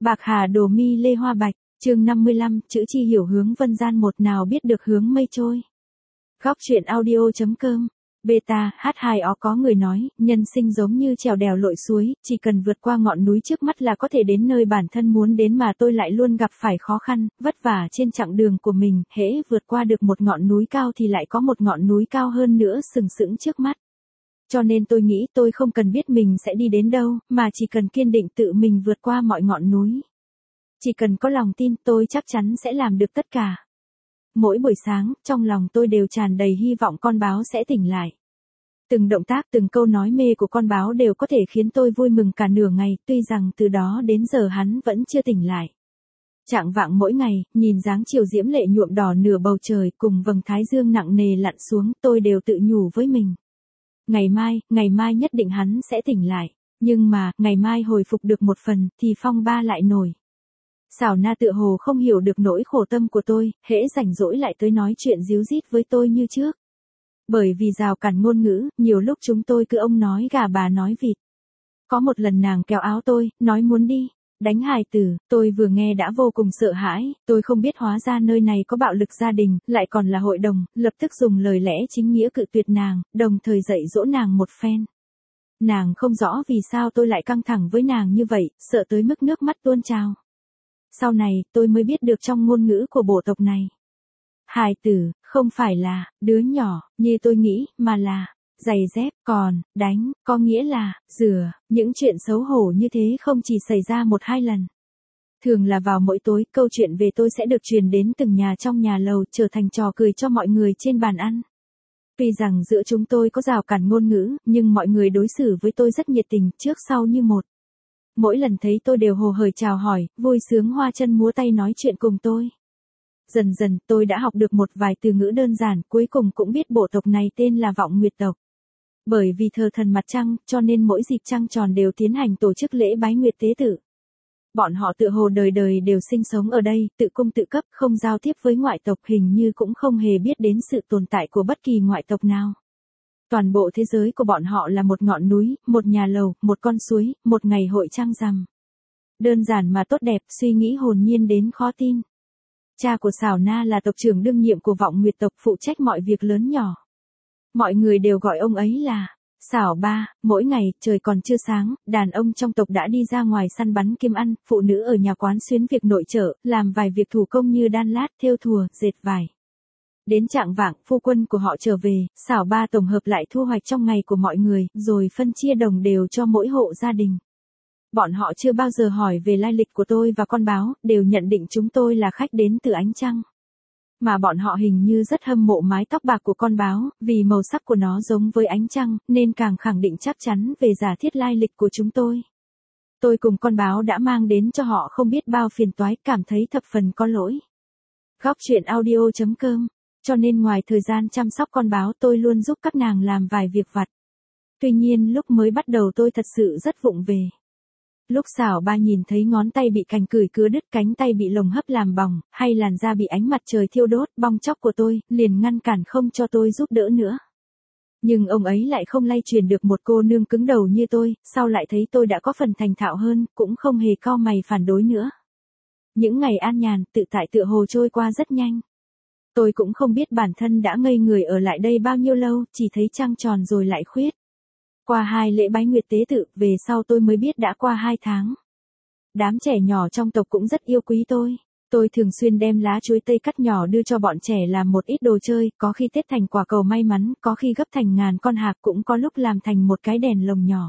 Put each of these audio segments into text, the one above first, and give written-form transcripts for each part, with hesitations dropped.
Bạc hà đồ mi lê hoa bạch, chương 55, chữ chi hiểu hướng vân gian một nào biết được hướng mây trôi. Góc truyện audio.com. Beta, H2O có người nói, nhân sinh giống như trèo đèo lội suối, chỉ cần vượt qua ngọn núi trước mắt là có thể đến nơi bản thân muốn đến mà tôi lại luôn gặp phải khó khăn, vất vả trên chặng đường của mình, hễ vượt qua được một ngọn núi cao thì lại có một ngọn núi cao hơn nữa sừng sững trước mắt. Cho nên tôi nghĩ tôi không cần biết mình sẽ đi đến đâu, mà chỉ cần kiên định tự mình vượt qua mọi ngọn núi. Chỉ cần có lòng tin tôi chắc chắn sẽ làm được tất cả. Mỗi buổi sáng, trong lòng tôi đều tràn đầy hy vọng con báo sẽ tỉnh lại. Từng động tác, từng câu nói mê của con báo đều có thể khiến tôi vui mừng cả nửa ngày, tuy rằng từ đó đến giờ hắn vẫn chưa tỉnh lại. Chạng vạng mỗi ngày, nhìn dáng chiều diễm lệ nhuộm đỏ nửa bầu trời cùng vầng thái dương nặng nề lặn xuống, tôi đều tự nhủ với mình. Ngày mai nhất định hắn sẽ tỉnh lại. Nhưng mà, ngày mai hồi phục được một phần, thì phong ba lại nổi. Xảo Na tựa hồ không hiểu được nỗi khổ tâm của tôi, hễ rảnh rỗi lại tới nói chuyện díu dít với tôi như trước. Bởi vì rào cản ngôn ngữ, nhiều lúc chúng tôi cứ ông nói gà bà nói vịt. Có một lần nàng kéo áo tôi, nói muốn đi, đánh hài tử, tôi vừa nghe đã vô cùng sợ hãi, tôi không biết hóa ra nơi này có bạo lực gia đình, lại còn là hội đồng, lập tức dùng lời lẽ chính nghĩa cự tuyệt nàng, đồng thời dạy dỗ nàng một phen. Nàng không rõ vì sao tôi lại căng thẳng với nàng như vậy, sợ tới mức nước mắt tuôn trào. Sau này, tôi mới biết được trong ngôn ngữ của bộ tộc này. Hài tử, không phải là, đứa nhỏ, như tôi nghĩ, mà là, giày dép, còn, đánh, có nghĩa là, rửa, những chuyện xấu hổ như thế không chỉ xảy ra một hai lần. Thường là vào mỗi tối, câu chuyện về tôi sẽ được truyền đến từng nhà trong nhà lầu, trở thành trò cười cho mọi người trên bàn ăn. Tuy rằng giữa chúng tôi có rào cản ngôn ngữ, nhưng mọi người đối xử với tôi rất nhiệt tình, trước sau như một. Mỗi lần thấy tôi đều hồ hởi chào hỏi, vui sướng hoa chân múa tay nói chuyện cùng tôi. Dần dần tôi đã học được một vài từ ngữ đơn giản, cuối cùng cũng biết bộ tộc này tên là Vọng Nguyệt tộc. Bởi vì thờ thần mặt trăng, cho nên mỗi dịp trăng tròn đều tiến hành tổ chức lễ bái nguyệt tế tự. Bọn họ tựa hồ đời đời đều sinh sống ở đây, tự cung tự cấp, không giao tiếp với ngoại tộc, hình như cũng không hề biết đến sự tồn tại của bất kỳ ngoại tộc nào. Toàn bộ thế giới của bọn họ là một ngọn núi, một nhà lầu, một con suối, một ngày hội trăng rằm. Đơn giản mà tốt đẹp, suy nghĩ hồn nhiên đến khó tin. Cha của Xảo Na là tộc trưởng đương nhiệm của Vọng Nguyệt tộc, phụ trách mọi việc lớn nhỏ. Mọi người đều gọi ông ấy là Xảo Ba. Mỗi ngày, trời còn chưa sáng, đàn ông trong tộc đã đi ra ngoài săn bắn kiếm ăn, phụ nữ ở nhà quán xuyến việc nội trợ, làm vài việc thủ công như đan lát, thêu thùa, dệt vải. Đến chạng vạng, phu quân của họ trở về, Xảo Ba tổng hợp lại thu hoạch trong ngày của mọi người, rồi phân chia đồng đều cho mỗi hộ gia đình. Bọn họ chưa bao giờ hỏi về lai lịch của tôi và con báo, đều nhận định chúng tôi là khách đến từ ánh trăng. Mà bọn họ hình như rất hâm mộ mái tóc bạc của con báo, vì màu sắc của nó giống với ánh trăng, nên càng khẳng định chắc chắn về giả thiết lai lịch của chúng tôi. Tôi cùng con báo đã mang đến cho họ không biết bao phiền toái, cảm thấy thập phần có lỗi. Góc truyện audio.com. Cho nên ngoài thời gian chăm sóc con báo tôi luôn giúp các nàng làm vài việc vặt. Tuy nhiên lúc mới bắt đầu tôi thật sự rất vụng về. Lúc Xảo Ba nhìn thấy ngón tay bị cành củi cứa đứt, cánh tay bị lồng hấp làm bỏng, hay làn da bị ánh mặt trời thiêu đốt, bong tróc của tôi, liền ngăn cản không cho tôi giúp đỡ nữa. Nhưng ông ấy lại không lay truyền được một cô nương cứng đầu như tôi, sau lại thấy tôi đã có phần thành thạo hơn, cũng không hề cau mày phản đối nữa. Những ngày an nhàn, tự tại tựa hồ trôi qua rất nhanh. Tôi cũng không biết bản thân đã ngây người ở lại đây bao nhiêu lâu, chỉ thấy trăng tròn rồi lại khuyết. Qua 2 lễ bái nguyệt tế tự, về sau tôi mới biết đã qua 2 tháng. Đám trẻ nhỏ trong tộc cũng rất yêu quý tôi. Tôi thường xuyên đem lá chuối tây cắt nhỏ đưa cho bọn trẻ làm một ít đồ chơi, có khi tết thành quả cầu may mắn, có khi gấp thành ngàn con hạc, cũng có lúc làm thành một cái đèn lồng nhỏ.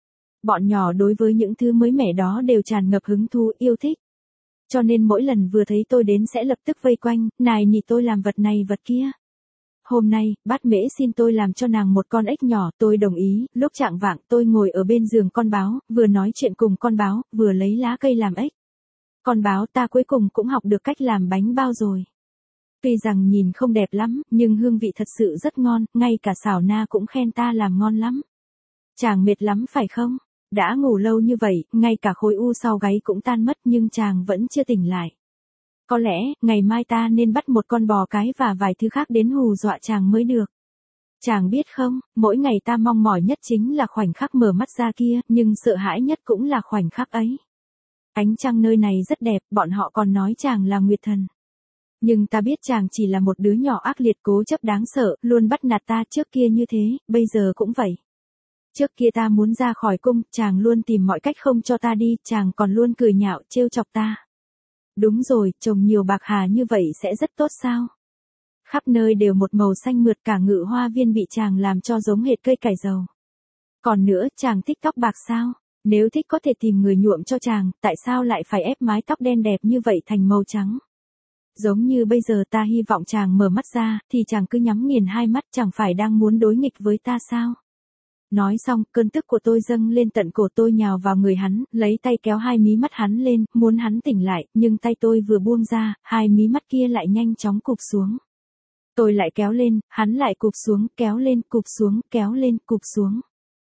Bọn nhỏ đối với những thứ mới mẻ đó đều tràn ngập hứng thú, yêu thích. Cho nên mỗi lần vừa thấy tôi đến sẽ lập tức vây quanh, nài nỉ tôi làm vật này vật kia. Hôm nay, Bát Mễ xin tôi làm cho nàng một con ếch nhỏ, tôi đồng ý. Lúc chạng vạng tôi ngồi ở bên giường con báo, vừa nói chuyện cùng con báo, vừa lấy lá cây làm ếch. Con báo, ta cuối cùng cũng học được cách làm bánh bao rồi. Tuy rằng nhìn không đẹp lắm, nhưng hương vị thật sự rất ngon, ngay cả Xảo Na cũng khen ta làm ngon lắm. Chàng mệt lắm phải không? Đã ngủ lâu như vậy, ngay cả khối u sau gáy cũng tan mất nhưng chàng vẫn chưa tỉnh lại. Có lẽ, ngày mai ta nên bắt một con bò cái và vài thứ khác đến hù dọa chàng mới được. Chàng biết không, mỗi ngày ta mong mỏi nhất chính là khoảnh khắc mở mắt ra kia, nhưng sợ hãi nhất cũng là khoảnh khắc ấy. Ánh trăng nơi này rất đẹp, bọn họ còn nói chàng là Nguyệt Thần. Nhưng ta biết chàng chỉ là một đứa nhỏ ác liệt cố chấp đáng sợ, luôn bắt nạt ta trước kia như thế, bây giờ cũng vậy. Trước kia ta muốn ra khỏi cung, chàng luôn tìm mọi cách không cho ta đi, chàng còn luôn cười nhạo, trêu chọc ta. Đúng rồi, trồng nhiều bạc hà như vậy sẽ rất tốt sao? Khắp nơi đều một màu xanh mượt, cả ngự hoa viên bị chàng làm cho giống hệt cây cải dầu. Còn nữa, chàng thích tóc bạc sao? Nếu thích có thể tìm người nhuộm cho chàng, tại sao lại phải ép mái tóc đen đẹp như vậy thành màu trắng? Giống như bây giờ ta hy vọng chàng mở mắt ra, thì chàng cứ nhắm nghiền hai mắt, chẳng phải đang muốn đối nghịch với ta sao? Nói xong, cơn tức của tôi dâng lên tận cổ, tôi nhào vào người hắn, lấy tay kéo hai mí mắt hắn lên, muốn hắn tỉnh lại, nhưng tay tôi vừa buông ra, hai mí mắt kia lại nhanh chóng cụp xuống. Tôi lại kéo lên, hắn lại cụp xuống, kéo lên, cụp xuống, kéo lên, cụp xuống.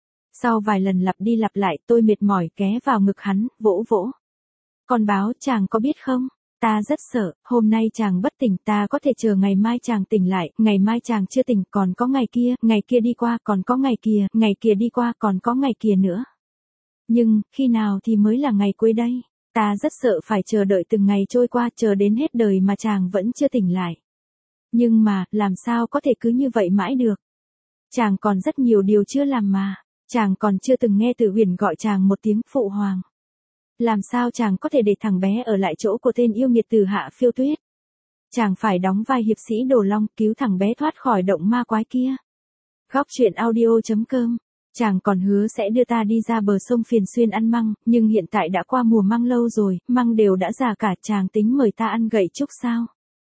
Sau vài lần lặp đi lặp lại, tôi mệt mỏi ghé vào ngực hắn, vỗ vỗ. Con báo, chàng có biết không? Ta rất sợ, hôm nay chàng bất tỉnh, ta có thể chờ ngày mai chàng tỉnh lại, ngày mai chàng chưa tỉnh, còn có ngày kia đi qua, còn có ngày kia đi qua, còn có ngày kia nữa. Nhưng, khi nào thì mới là ngày cuối đây? Ta rất sợ phải chờ đợi từng ngày trôi qua, chờ đến hết đời mà chàng vẫn chưa tỉnh lại. Nhưng mà, làm sao có thể cứ như vậy mãi được? Chàng còn rất nhiều điều chưa làm mà. Chàng còn chưa từng nghe Tử Huyền gọi chàng một tiếng phụ hoàng. Làm sao chàng có thể để thằng bé ở lại chỗ của tên yêu nghiệt Từ Hạ Phiêu Tuyết? Chàng phải đóng vai hiệp sĩ Đồ Long cứu thằng bé thoát khỏi động ma quái kia. Góc truyện audio.com. Chàng còn hứa sẽ đưa ta đi ra bờ sông Phiền Xuyên ăn măng, nhưng hiện tại đã qua mùa măng lâu rồi, măng đều đã già cả, chàng tính mời ta ăn gậy trúc sao?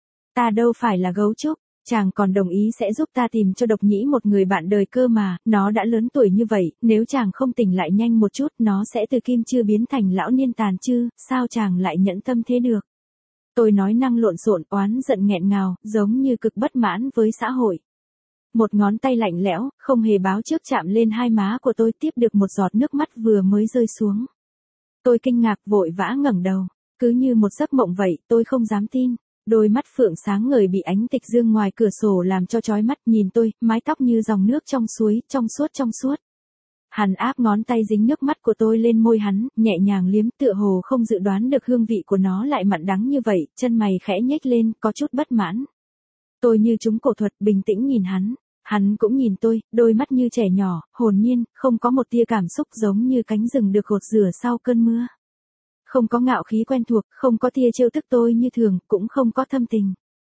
Ta đâu phải là gấu trúc. Chàng còn đồng ý sẽ giúp ta tìm cho Độc Nhĩ một người bạn đời cơ mà, nó đã lớn tuổi như vậy, nếu chàng không tỉnh lại nhanh một chút, nó sẽ từ kim chư biến thành lão niên tàn chư, sao chàng lại nhẫn tâm thế được? Tôi nói năng lộn xộn, oán giận nghẹn ngào, giống như cực bất mãn với xã hội. Một ngón tay lạnh lẽo, không hề báo trước chạm lên hai má của tôi, tiếp được một giọt nước mắt vừa mới rơi xuống. Tôi kinh ngạc vội vã ngẩng đầu, cứ như một giấc mộng vậy, tôi không dám tin. Đôi mắt phượng sáng ngời bị ánh tịch dương ngoài cửa sổ làm cho chói mắt, nhìn tôi, mái tóc như dòng nước trong suối, trong suốt. Hắn áp ngón tay dính nước mắt của tôi lên môi hắn, nhẹ nhàng liếm, tựa hồ không dự đoán được hương vị của nó lại mặn đắng như vậy, chân mày khẽ nhếch lên, có chút bất mãn. Tôi như trúng cổ thuật, bình tĩnh nhìn hắn cũng nhìn tôi, đôi mắt như trẻ nhỏ, hồn nhiên, không có một tia cảm xúc, giống như cánh rừng được gột rửa sau cơn mưa. Không có ngạo khí quen thuộc, không có tia trêu tức tôi như thường, cũng không có thâm tình.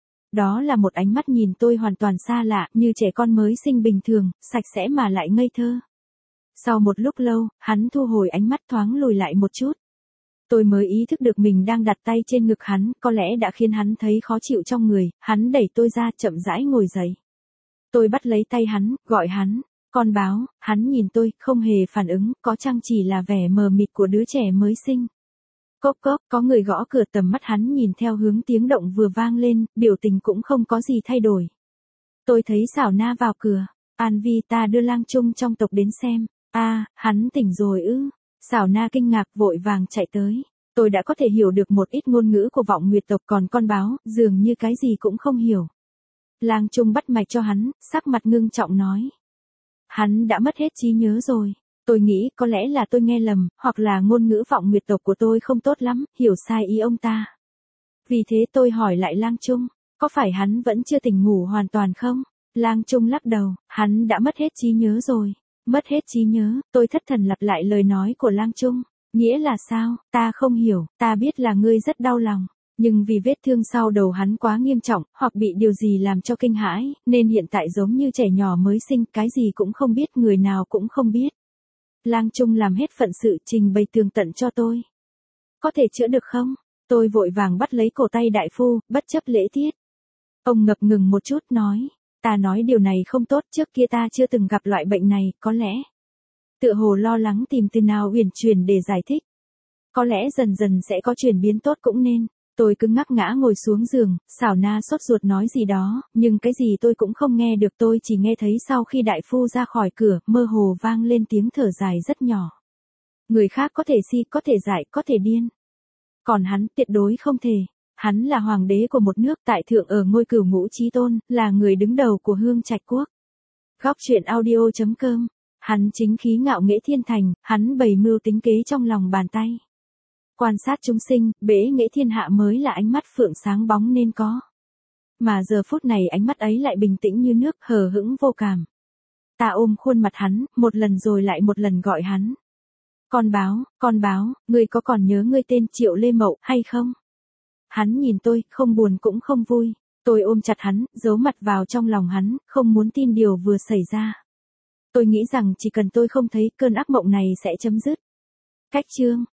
Đó là một ánh mắt nhìn tôi hoàn toàn xa lạ, như trẻ con mới sinh bình thường, sạch sẽ mà lại ngây thơ. Sau một lúc lâu, hắn thu hồi ánh mắt, thoáng lùi lại một chút. Tôi mới ý thức được mình đang đặt tay trên ngực hắn, có lẽ đã khiến hắn thấy khó chịu trong người, hắn đẩy tôi ra, chậm rãi ngồi dậy. Tôi bắt lấy tay hắn, gọi hắn, con báo, hắn nhìn tôi, không hề phản ứng, có chăng chỉ là vẻ mờ mịt của đứa trẻ mới sinh. Cốc cốc, có người gõ cửa, tầm mắt hắn nhìn theo hướng tiếng động vừa vang lên, biểu tình cũng không có gì thay đổi. Tôi thấy Xảo Na vào cửa, An Vi, ta đưa Lang Trung trong tộc đến xem. Hắn tỉnh rồi ư? Xảo Na kinh ngạc vội vàng chạy tới. Tôi đã có thể hiểu được một ít ngôn ngữ của Vọng Nguyệt tộc, còn con báo, dường như cái gì cũng không hiểu. Lang Trung bắt mạch cho hắn, sắc mặt ngưng trọng nói. Hắn đã mất hết trí nhớ rồi. Tôi nghĩ có lẽ là tôi nghe lầm, hoặc là ngôn ngữ Vọng Nguyệt tộc của tôi không tốt lắm, hiểu sai ý ông ta. Vì thế tôi hỏi lại Lang Trung, có phải hắn vẫn chưa tỉnh ngủ hoàn toàn không? Lang Trung lắc đầu, hắn đã mất hết trí nhớ rồi. Mất hết trí nhớ, tôi thất thần lặp lại lời nói của Lang Trung. Nghĩa là sao? Ta không hiểu, ta biết là ngươi rất đau lòng. Nhưng vì vết thương sau đầu hắn quá nghiêm trọng, hoặc bị điều gì làm cho kinh hãi, nên hiện tại giống như trẻ nhỏ mới sinh, cái gì cũng không biết, người nào cũng không biết. Lang Trung làm hết phận sự, trình bày tường tận cho tôi. Có thể chữa được không? Tôi vội vàng bắt lấy cổ tay đại phu, bất chấp lễ tiết. Ông ngập ngừng một chút nói, ta nói điều này không tốt, trước kia ta chưa từng gặp loại bệnh này, có lẽ. Tựa hồ lo lắng tìm từ nào uyển chuyển để giải thích. Có lẽ dần dần sẽ có chuyển biến tốt cũng nên. Tôi cứ ngắc ngã ngồi xuống giường, Xảo Na sốt ruột nói gì đó, nhưng cái gì tôi cũng không nghe được, tôi chỉ nghe thấy sau khi đại phu ra khỏi cửa, mơ hồ vang lên tiếng thở dài rất nhỏ. Người khác có thể si, có thể dại, có thể điên. Còn hắn tuyệt đối không thể. Hắn là hoàng đế của một nước, tại thượng ở ngôi Cửu Ngũ Chí Tôn, là người đứng đầu của Hương Trạch Quốc. Góc truyện audio.com. Hắn chính khí ngạo nghễ thiên thành, hắn bày mưu tính kế trong lòng bàn tay. Quan sát chúng sinh, bế nghệ thiên hạ mới là ánh mắt phượng sáng bóng nên có. Mà giờ phút này ánh mắt ấy lại bình tĩnh như nước, hờ hững vô cảm. Ta ôm khuôn mặt hắn, một lần rồi lại một lần gọi hắn. Con báo, ngươi có còn nhớ ngươi tên Triệu Lê Mậu hay không? Hắn nhìn tôi, không buồn cũng không vui. Tôi ôm chặt hắn, giấu mặt vào trong lòng hắn, không muốn tin điều vừa xảy ra. Tôi nghĩ rằng chỉ cần tôi không thấy, cơn ác mộng này sẽ chấm dứt. Cách chương